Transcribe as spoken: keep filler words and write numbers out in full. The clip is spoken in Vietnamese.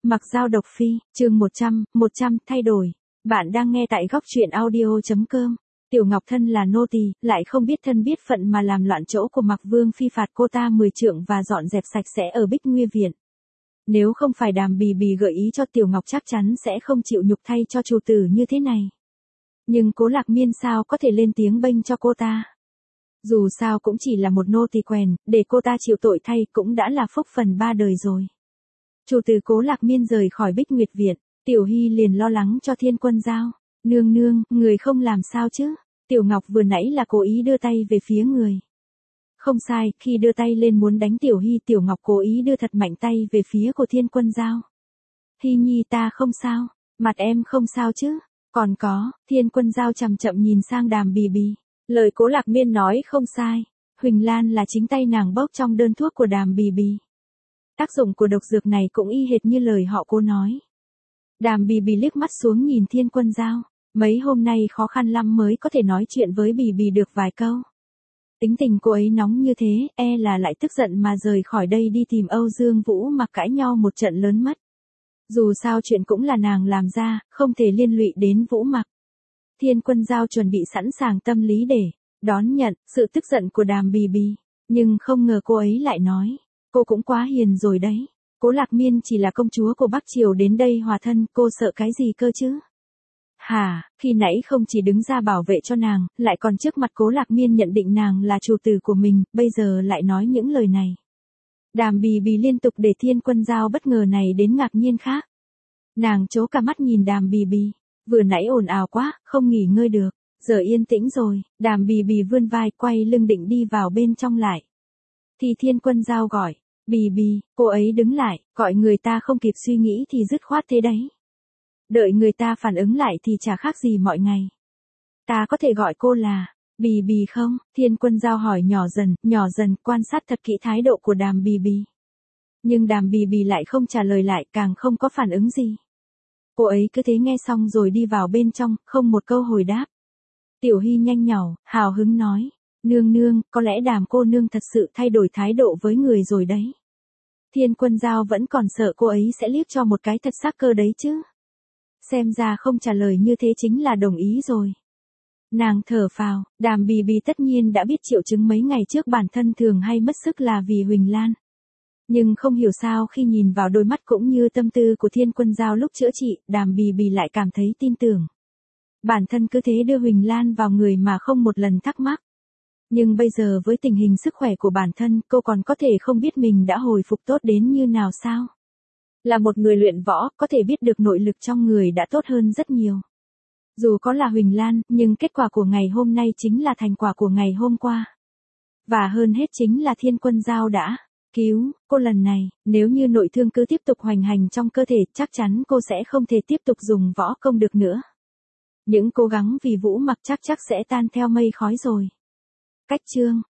Mặc Dao độc phi, chương một trăm, một trăm, thay đổi. Bạn đang nghe tại góc truyện audio chấm com. Tiểu Ngọc thân là nô tỳ, lại không biết thân biết phận mà làm loạn chỗ của Mặc Vương phi phạt cô ta mười trượng và dọn dẹp sạch sẽ ở Bích Nguy Viện. Nếu không phải Đàm Bì Bì gợi ý cho Tiểu Ngọc chắc chắn sẽ không chịu nhục thay cho chủ tử như thế này. Nhưng Cố Lạc Miên sao có thể lên tiếng bênh cho cô ta. Dù sao cũng chỉ là một nô tỳ quèn, để cô ta chịu tội thay cũng đã là phúc phần ba đời rồi. Chủ tử Cố Lạc Miên rời khỏi Bích Nguyệt Viện, Tiểu Hy liền lo lắng cho Thiên Quân Dao. Nương nương, người không làm sao chứ? Tiểu Ngọc vừa nãy là cố ý đưa tay về phía người. Không sai, khi đưa tay lên muốn đánh Tiểu Hy, Tiểu Ngọc cố ý đưa thật mạnh tay về phía của Thiên Quân Dao. Hy nhi ta không sao, mặt em không sao chứ? Còn có, Thiên Quân Dao chậm chậm nhìn sang Đàm Bì Bì. Lời Cố Lạc Miên nói không sai, Huỳnh Lan là chính tay nàng bốc trong đơn thuốc của Đàm Bì Bì. Tác dụng của độc dược này cũng y hệt như lời họ Cố nói. Đàm Bì Bì liếc mắt xuống nhìn Thiên Quân Dao, mấy hôm nay khó khăn lắm mới có thể nói chuyện với Bì Bì được vài câu. Tính tình cô ấy nóng như thế, e là lại tức giận mà rời khỏi đây đi tìm Âu Dương Vũ mà cãi nhau một trận lớn mất. Dù sao chuyện cũng là nàng làm ra, không thể liên lụy đến Vũ Mặc. Thiên Quân Dao chuẩn bị sẵn sàng tâm lý để đón nhận sự tức giận của Đàm Bì Bì, nhưng không ngờ cô ấy lại nói, cô cũng quá hiền rồi đấy. Cố Lạc Miên chỉ là công chúa của Bắc Triều đến đây hòa thân, cô sợ cái gì cơ chứ? Hả, khi nãy không chỉ đứng ra bảo vệ cho nàng, lại còn trước mặt Cố Lạc Miên nhận định nàng là chủ tử của mình, bây giờ lại nói những lời này. Đàm Bì Bì liên tục để Thiên Quân Dao bất ngờ này đến ngạc nhiên khác. Nàng trố cả mắt nhìn Đàm Bì Bì, vừa nãy ồn ào quá, không nghỉ ngơi được, giờ yên tĩnh rồi. Đàm Bì Bì vươn vai quay lưng định đi vào bên trong lại. Thì Thiên Quân Dao gọi, Bì Bì, cô ấy đứng lại, gọi người ta không kịp suy nghĩ thì dứt khoát thế đấy. Đợi người ta phản ứng lại thì chả khác gì mọi ngày. Ta có thể gọi cô là Bì Bì không? Thiên Quân Dao hỏi nhỏ dần, nhỏ dần, quan sát thật kỹ thái độ của Đàm Bì Bì. Nhưng Đàm Bì Bì lại không trả lời lại, càng không có phản ứng gì. Cô ấy cứ thế nghe xong rồi đi vào bên trong, không một câu hồi đáp. Tiểu Hy nhanh nhảu, hào hứng nói, nương nương, có lẽ Đàm cô nương thật sự thay đổi thái độ với người rồi đấy. Thiên Quân Dao vẫn còn sợ cô ấy sẽ liếc cho một cái thật sắc cơ đấy chứ. Xem ra không trả lời như thế chính là đồng ý rồi. Nàng thở phào, Đàm Bì Bì tất nhiên đã biết triệu chứng mấy ngày trước bản thân thường hay mất sức là vì Huỳnh Lan. Nhưng không hiểu sao khi nhìn vào đôi mắt cũng như tâm tư của Thiên Quân Dao lúc chữa trị, Đàm Bì Bì lại cảm thấy tin tưởng. Bản thân cứ thế đưa Huỳnh Lan vào người mà không một lần thắc mắc. Nhưng bây giờ với tình hình sức khỏe của bản thân, cô còn có thể không biết mình đã hồi phục tốt đến như nào sao? Là một người luyện võ, có thể biết được nội lực trong người đã tốt hơn rất nhiều. Dù có là Huỳnh Lan, nhưng kết quả của ngày hôm nay chính là thành quả của ngày hôm qua. Và hơn hết chính là Thiên Quân Dao đã cứu cô lần này. Nếu như nội thương cứ tiếp tục hoành hành trong cơ thể, chắc chắn cô sẽ không thể tiếp tục dùng võ công được nữa. Những cố gắng vì Vũ Mặc chắc chắc sẽ tan theo mây khói rồi. Cách chương